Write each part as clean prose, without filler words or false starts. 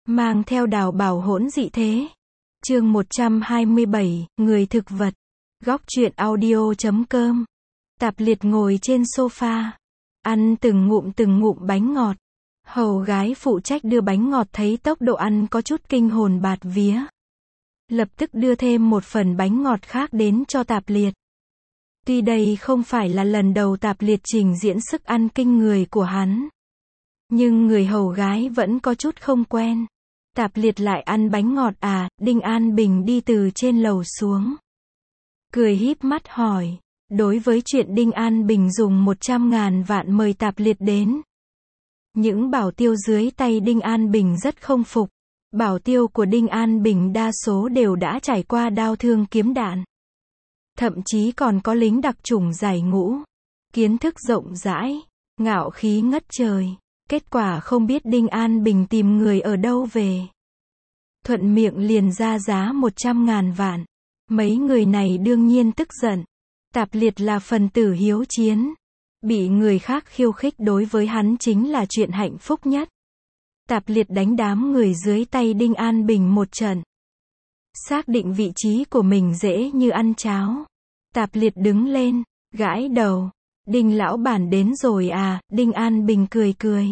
mang theo đào bảo hỗn dị thế. Chương 127, người thực vật. Góc truyện audio.com. Tạp Liệt ngồi trên sofa, ăn từng ngụm bánh ngọt. Hầu gái phụ trách đưa bánh ngọt thấy tốc độ ăn có chút kinh hồn bạt vía, lập tức đưa thêm một phần bánh ngọt khác đến cho Tạp Liệt. Tuy đây không phải là lần đầu Tạp Liệt trình diễn sức ăn kinh người của hắn, nhưng người hầu gái vẫn có chút không quen. Tạp Liệt lại ăn bánh ngọt à? Đinh An Bình đi từ trên lầu xuống, cười híp mắt hỏi. Đối với chuyện Đinh An Bình dùng 100.000 vạn mời Tạp Liệt đến, những bảo tiêu dưới tay Đinh An Bình rất không phục. Bảo tiêu của Đinh An Bình đa số đều đã trải qua đao thương kiếm đạn, thậm chí còn có lính đặc chủng giải ngũ, kiến thức rộng rãi, ngạo khí ngất trời. Kết quả không biết Đinh An Bình tìm người ở đâu về, thuận miệng liền ra giá 100.000 vạn. Mấy người này đương nhiên tức giận. Tạp Liệt là phần tử hiếu chiến, bị người khác khiêu khích đối với hắn chính là chuyện hạnh phúc nhất. Tạp Liệt đánh đám người dưới tay Đinh An Bình một trận, xác định vị trí của mình dễ như ăn cháo. Tạp Liệt đứng lên, gãi đầu. Đinh lão bản đến rồi à? Đinh An Bình cười cười.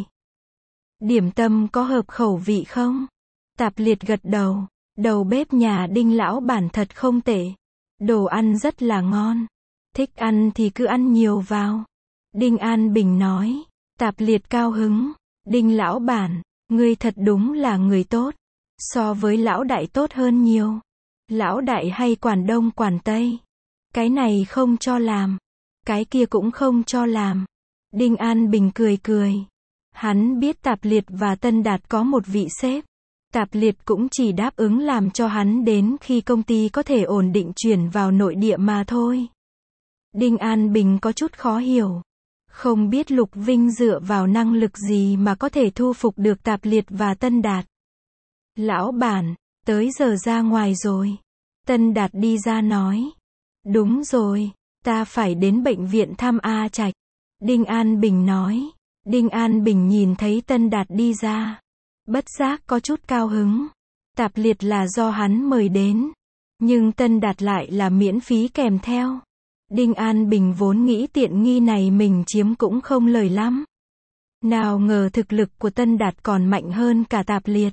Điểm tâm có hợp khẩu vị không? Tạp Liệt gật đầu. Đầu bếp nhà Đinh lão bản thật không tệ, đồ ăn rất là ngon, thích ăn thì cứ ăn nhiều vào. Đinh An Bình nói. Tạp Liệt cao hứng. Đinh lão bản, ngươi thật đúng là người tốt, so với lão đại tốt hơn nhiều. Lão đại hay quản đông quản tây, cái này không cho làm, cái kia cũng không cho làm. Đinh An Bình cười cười. Hắn biết Tạp Liệt và Tân Đạt có một vị sếp, Tạp Liệt cũng chỉ đáp ứng làm cho hắn đến khi công ty có thể ổn định chuyển vào nội địa mà thôi. Đinh An Bình có chút khó hiểu, không biết Lục Vinh dựa vào năng lực gì mà có thể thu phục được Tạp Liệt và Tân Đạt. Lão bản, tới giờ ra ngoài rồi. Tân Đạt đi ra nói. Đúng rồi, ta phải đến bệnh viện thăm A Trạch. Đinh An Bình nói. Đinh An Bình nhìn thấy Tân Đạt đi ra, bất giác có chút cao hứng. Tạp Liệt là do hắn mời đến, nhưng Tân Đạt lại là miễn phí kèm theo. Đinh An Bình vốn nghĩ tiện nghi này mình chiếm cũng không lời lắm, nào ngờ thực lực của Tân Đạt còn mạnh hơn cả Tạp Liệt.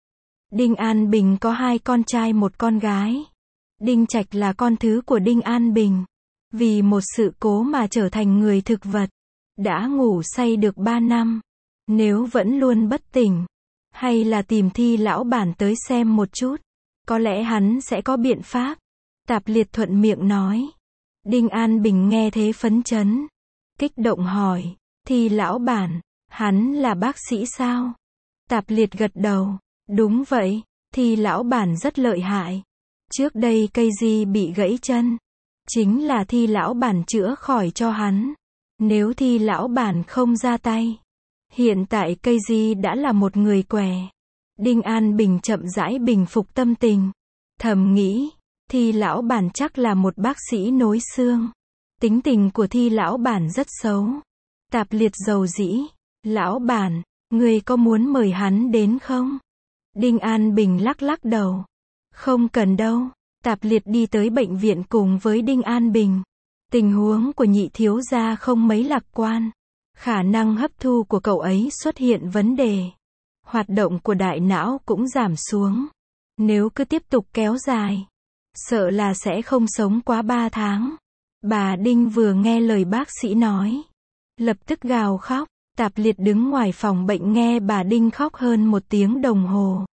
Đinh An Bình có 2 con trai 1 con gái. Đinh Trạch là con thứ của Đinh An Bình, vì một sự cố mà trở thành người thực vật, đã ngủ say được 3 năm. Nếu vẫn luôn bất tỉnh, hay là tìm Thi lão bản tới xem một chút, có lẽ hắn sẽ có biện pháp. Tạp Liệt thuận miệng nói. Đinh An Bình nghe thế phấn chấn, kích động hỏi. Thi lão bản, hắn là bác sĩ sao? Tạp Liệt gật đầu. Đúng vậy, Thi lão bản rất lợi hại. Trước đây cây di bị gãy chân, chính là Thi lão bản chữa khỏi cho hắn. Nếu Thi lão bản không ra tay, hiện tại cây di đã là một người què. Đinh An Bình chậm rãi bình phục tâm tình, thầm nghĩ, Thi lão bản chắc là một bác sĩ nối xương. Tính tình của Thi lão bản rất xấu. Tạp Liệt dầu dĩ. Lão bản, người có muốn mời hắn đến không? Đinh An Bình lắc lắc đầu. Không cần đâu. Tạp Liệt đi tới bệnh viện cùng với Đinh An Bình. Tình huống của nhị thiếu gia không mấy lạc quan. Khả năng hấp thu của cậu ấy xuất hiện vấn đề. Hoạt động của đại não cũng giảm xuống. Nếu cứ tiếp tục kéo dài, sợ là sẽ không sống quá 3 tháng. Bà Đinh vừa nghe lời bác sĩ nói, lập tức gào khóc. Tạp Liệt đứng ngoài phòng bệnh nghe bà Đinh khóc hơn 1 tiếng đồng hồ.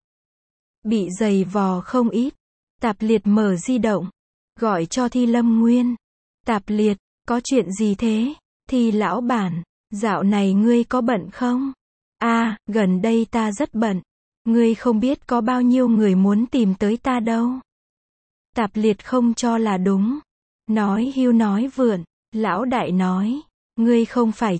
Bị giày vò không ít. Tạp Liệt mở di động, gọi cho Thi Lâm Nguyên. Tạp Liệt, có chuyện gì thế? Thi lão bản, dạo này ngươi có bận không? À, gần đây ta rất bận. Ngươi không biết có bao nhiêu người muốn tìm tới ta đâu. Tạp Liệt không cho là đúng. Nói hưu nói vượn. Lão đại nói, ngươi không phải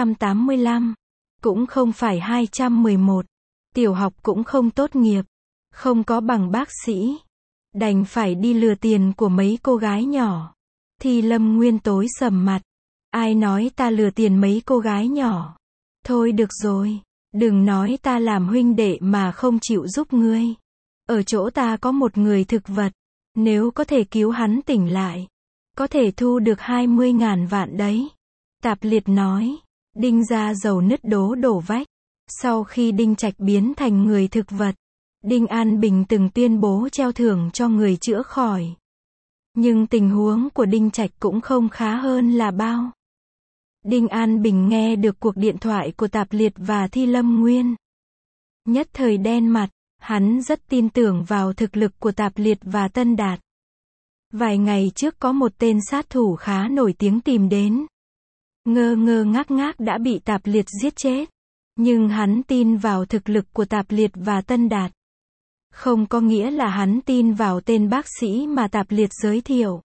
985, cũng không phải 211, tiểu học cũng không tốt nghiệp, không có bằng bác sĩ, đành phải đi lừa tiền của mấy cô gái nhỏ. Thi Lâm Nguyên tối sầm mặt. Ai nói ta lừa tiền mấy cô gái nhỏ? Thôi được rồi, Đừng nói ta làm huynh đệ mà không chịu giúp ngươi. Ở chỗ ta có một người thực vật. Nếu có thể cứu hắn tỉnh lại, có thể thu được 20.000 vạn đấy. Tạp Liệt nói. Đinh gia giàu nứt đổ vách. Sau khi Đinh Trạch biến thành người thực vật, Đinh An Bình từng tuyên bố treo thưởng cho người chữa khỏi. Nhưng tình huống của Đinh Trạch cũng không khá hơn là bao. Đinh An Bình nghe được cuộc điện thoại của Tạp Liệt và Thi Lâm Nguyên. Nhất thời đen mặt, hắn rất tin tưởng vào thực lực của Tạp Liệt và Tân Đạt. Vài ngày trước có một tên sát thủ khá nổi tiếng tìm đến. Ngơ ngác đã bị Tạp Liệt giết chết. Nhưng hắn tin vào thực lực của Tạp Liệt và Tân Đạt. Không có nghĩa là hắn tin vào tên bác sĩ mà Tạp Liệt giới thiệu.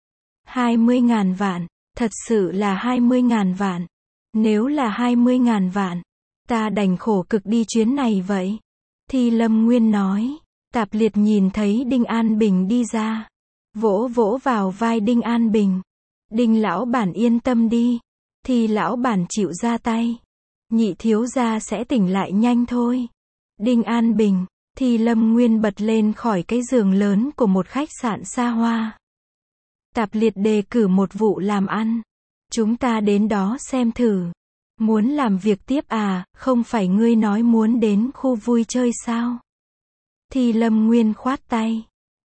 20.000 vạn, thật sự là 20.000 vạn. Nếu là 20.000 vạn, ta đành khổ cực đi chuyến này vậy. Thi Lâm Nguyên nói. Tạp Liệt nhìn thấy Đinh An Bình đi ra. Vỗ vào vai Đinh An Bình. Đinh lão bản yên tâm đi. Thi lão bản chịu ra tay. Nhị thiếu gia sẽ tỉnh lại nhanh thôi. Đinh An Bình. Thi Lâm Nguyên bật lên khỏi cái giường lớn của một khách sạn xa hoa. Tạp Liệt đề cử một vụ làm ăn. Chúng ta đến đó xem thử. Muốn làm việc tiếp à, không phải ngươi nói muốn đến khu vui chơi sao? Thi Lâm Nguyên khoát tay.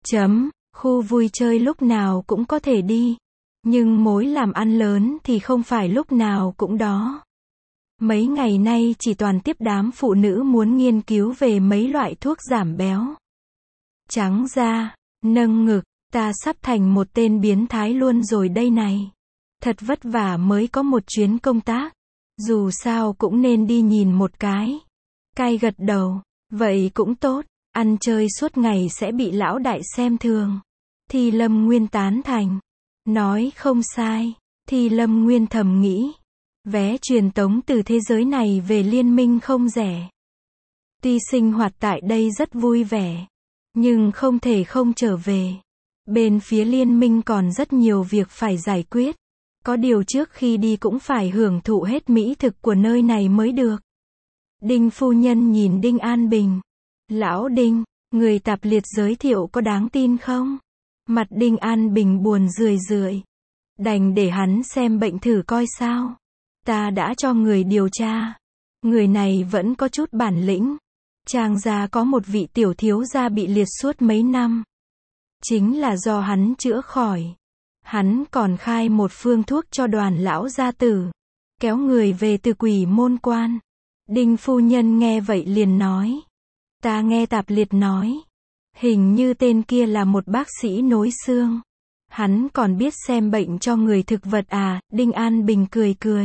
Khu vui chơi lúc nào cũng có thể đi. Nhưng mối làm ăn lớn thì không phải lúc nào cũng đó. Mấy ngày nay chỉ toàn tiếp đám phụ nữ muốn nghiên cứu về mấy loại thuốc giảm béo. Trắng da, nâng ngực, ta sắp thành một tên biến thái luôn rồi đây này. Thật vất vả mới có một chuyến công tác. Dù sao cũng nên đi nhìn một cái. Cai gật đầu, vậy cũng tốt, ăn chơi suốt ngày sẽ bị lão đại xem thường. Thi Lâm Nguyên tán thành. Nói không sai, Thi Lâm Nguyên thầm nghĩ. Vé truyền tống từ thế giới này về liên minh không rẻ. Tuy sinh hoạt tại đây rất vui vẻ, nhưng không thể không trở về. Bên phía liên minh còn rất nhiều việc phải giải quyết. Có điều trước khi đi cũng phải hưởng thụ hết mỹ thực của nơi này mới được. Đinh phu nhân nhìn Đinh An Bình. Lão Đinh, người Tạp Liệt giới thiệu có đáng tin không? Mặt Đinh An Bình buồn rười. Đành để hắn xem bệnh thử coi sao. Ta đã cho người điều tra. Người này vẫn có chút bản lĩnh. Trang gia có một vị tiểu thiếu gia bị liệt suốt mấy năm. Chính là do hắn chữa khỏi. Hắn còn khai một phương thuốc cho Đoàn lão gia tử. Kéo người về từ Quỷ Môn Quan. Đinh phu nhân nghe vậy liền nói. Ta nghe Tạp Liệt nói. Hình như tên kia là một bác sĩ nối xương. Hắn còn biết xem bệnh cho người thực vật à, Đinh An Bình cười.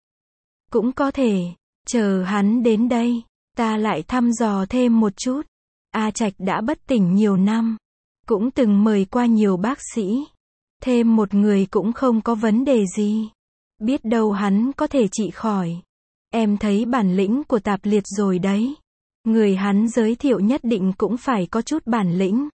Cũng có thể, chờ hắn đến đây, ta lại thăm dò thêm một chút. A Trạch đã bất tỉnh nhiều năm, cũng từng mời qua nhiều bác sĩ. Thêm một người cũng không có vấn đề gì. Biết đâu hắn có thể trị khỏi. Em thấy bản lĩnh của Tạp Liệt rồi đấy. Người hắn giới thiệu nhất định cũng phải có chút bản lĩnh.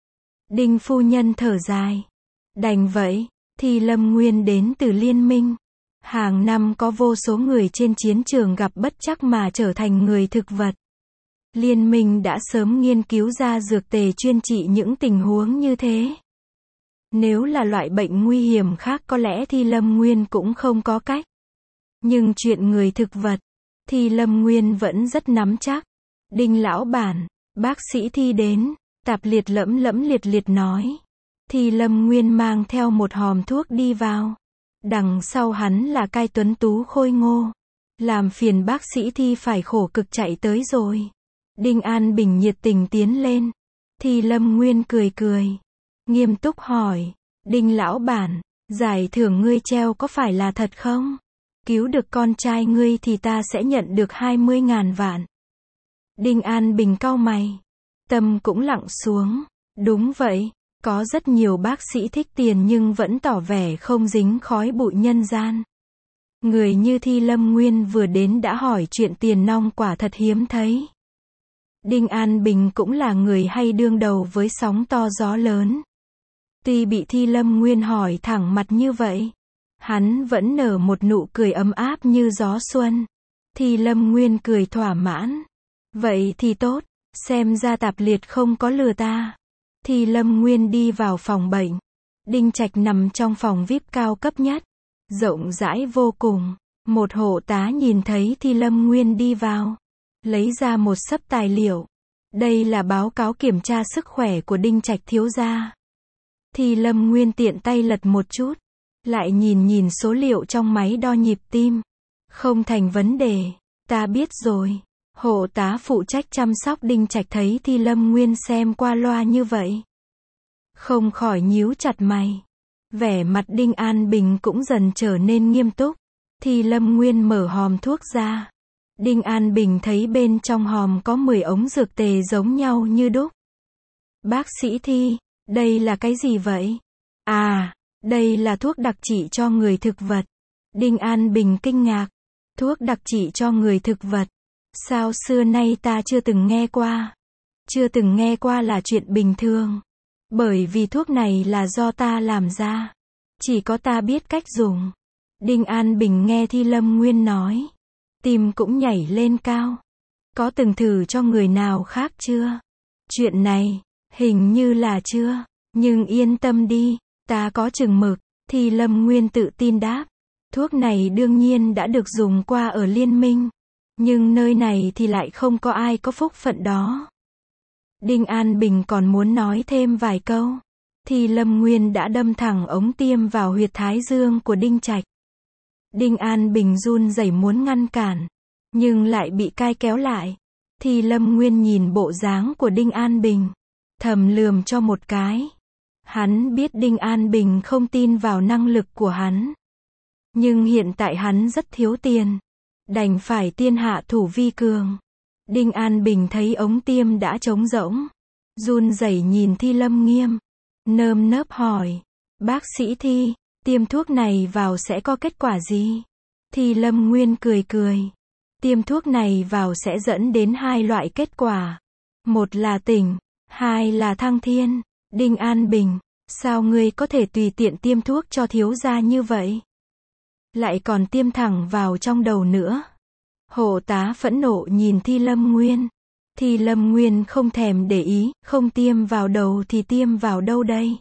Đinh phu nhân thở dài. Đành vậy, Thi Lâm Nguyên đến từ liên minh. Hàng năm có vô số người trên chiến trường gặp bất trắc mà trở thành người thực vật. Liên minh đã sớm nghiên cứu ra dược tề chuyên trị những tình huống như thế. Nếu là loại bệnh nguy hiểm khác có lẽ Thi Lâm Nguyên cũng không có cách. Nhưng chuyện người thực vật, Thi Lâm Nguyên vẫn rất nắm chắc. Đinh lão bản, bác sĩ Thi đến. Tạp Liệt lẫm liệt nói. Thi Lâm Nguyên mang theo một hòm thuốc đi vào. Đằng sau hắn là Cai tuấn tú khôi ngô. Làm phiền bác sĩ Thi phải khổ cực chạy tới rồi. Đinh An Bình nhiệt tình tiến lên. Thi Lâm Nguyên cười. Nghiêm túc hỏi. Đinh lão bản, giải thưởng ngươi treo có phải là thật không? Cứu được con trai ngươi thì ta sẽ nhận được 20.000 vạn. Đinh An Bình cau mày. Tâm cũng lặng xuống. Đúng vậy, có rất nhiều bác sĩ thích tiền nhưng vẫn tỏ vẻ không dính khói bụi nhân gian. Người như Thi Lâm Nguyên vừa đến đã hỏi chuyện tiền nong quả thật hiếm thấy. Đinh An Bình cũng là người hay đương đầu với sóng to gió lớn. Tuy bị Thi Lâm Nguyên hỏi thẳng mặt như vậy, hắn vẫn nở một nụ cười ấm áp như gió xuân. Thì Lâm Nguyên cười thỏa mãn. Vậy thì tốt, xem ra Tạp Liệt không có lừa ta. Thì Lâm Nguyên đi vào phòng bệnh. Đinh Trạch nằm trong phòng VIP cao cấp nhất, rộng rãi vô cùng. Một hộ tá nhìn thấy Thì Lâm Nguyên đi vào, lấy ra một xấp tài liệu. Đây là báo cáo kiểm tra sức khỏe của Đinh Trạch thiếu gia. Thì Lâm Nguyên tiện tay lật một chút, lại nhìn số liệu trong máy đo nhịp tim. Không thành vấn đề, ta biết rồi. Hộ tá phụ trách chăm sóc Đinh Trạch thấy Thì Lâm Nguyên xem qua loa như vậy, không khỏi nhíu chặt mày. Vẻ mặt Đinh An Bình cũng dần trở nên nghiêm túc. Thì Lâm Nguyên mở hòm thuốc ra. Đinh An Bình thấy bên trong hòm có 10 ống dược tề giống nhau như đúc. Bác sĩ Thi, đây là cái gì vậy? À, đây là thuốc đặc trị cho người thực vật. Đinh An Bình kinh ngạc. Thuốc đặc trị cho người thực vật? Sao xưa nay ta chưa từng nghe qua? Chưa từng nghe qua là chuyện bình thường. Bởi vì thuốc này là do ta làm ra. Chỉ có ta biết cách dùng. Đinh An Bình nghe Thì Lâm Nguyên nói, tim cũng nhảy lên cao. Có từng thử cho người nào khác chưa? Chuyện này, hình như là chưa. Nhưng yên tâm đi, ta có chừng mực. Thì Lâm Nguyên tự tin đáp. Thuốc này đương nhiên đã được dùng qua ở Liên minh. Nhưng nơi này thì lại không có ai có phúc phận đó. Đinh An Bình còn muốn nói thêm vài câu. Thì Lâm Nguyên đã đâm thẳng ống tiêm vào huyệt thái dương của Đinh Trạch. Đinh An Bình run rẩy muốn ngăn cản, nhưng lại bị cai kéo lại. Thì Lâm Nguyên nhìn bộ dáng của Đinh An Bình, thầm lườm cho một cái. Hắn biết Đinh An Bình không tin vào năng lực của hắn. Nhưng hiện tại hắn rất thiếu tiền, đành phải tiên hạ thủ vi cường. Đinh An Bình thấy ống tiêm đã trống rỗng, run rẩy nhìn Thì Lâm Nghiêm, nơm nớp hỏi, bác sĩ Thi, tiêm thuốc này vào sẽ có kết quả gì? Thì Lâm Nguyên cười cười. Tiêm thuốc này vào sẽ dẫn đến 2 loại kết quả. Một là tỉnh, 2 là thăng thiên. Đinh An Bình, sao ngươi có thể tùy tiện tiêm thuốc cho thiếu gia như vậy? Lại còn tiêm thẳng vào trong đầu nữa. Hộ tá phẫn nộ nhìn Thì Lâm Nguyên. Thì Lâm Nguyên không thèm để ý, không tiêm vào đầu thì tiêm vào đâu đây?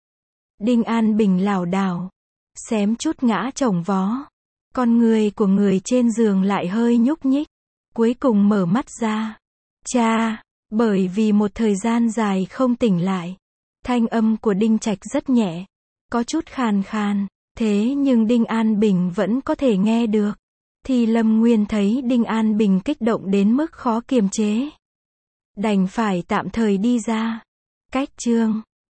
Đinh An Bình lảo đảo, xém chút ngã chồng vó. Con người của người trên giường lại hơi nhúc nhích, cuối cùng mở mắt ra. Cha, bởi vì một thời gian dài không tỉnh lại, thanh âm của Đinh Trạch rất nhẹ, có chút khàn khàn, thế nhưng Đinh An Bình vẫn có thể nghe được. Thì Lâm Nguyên thấy Đinh An Bình kích động đến mức khó kiềm chế, đành phải tạm thời đi ra. Cách chương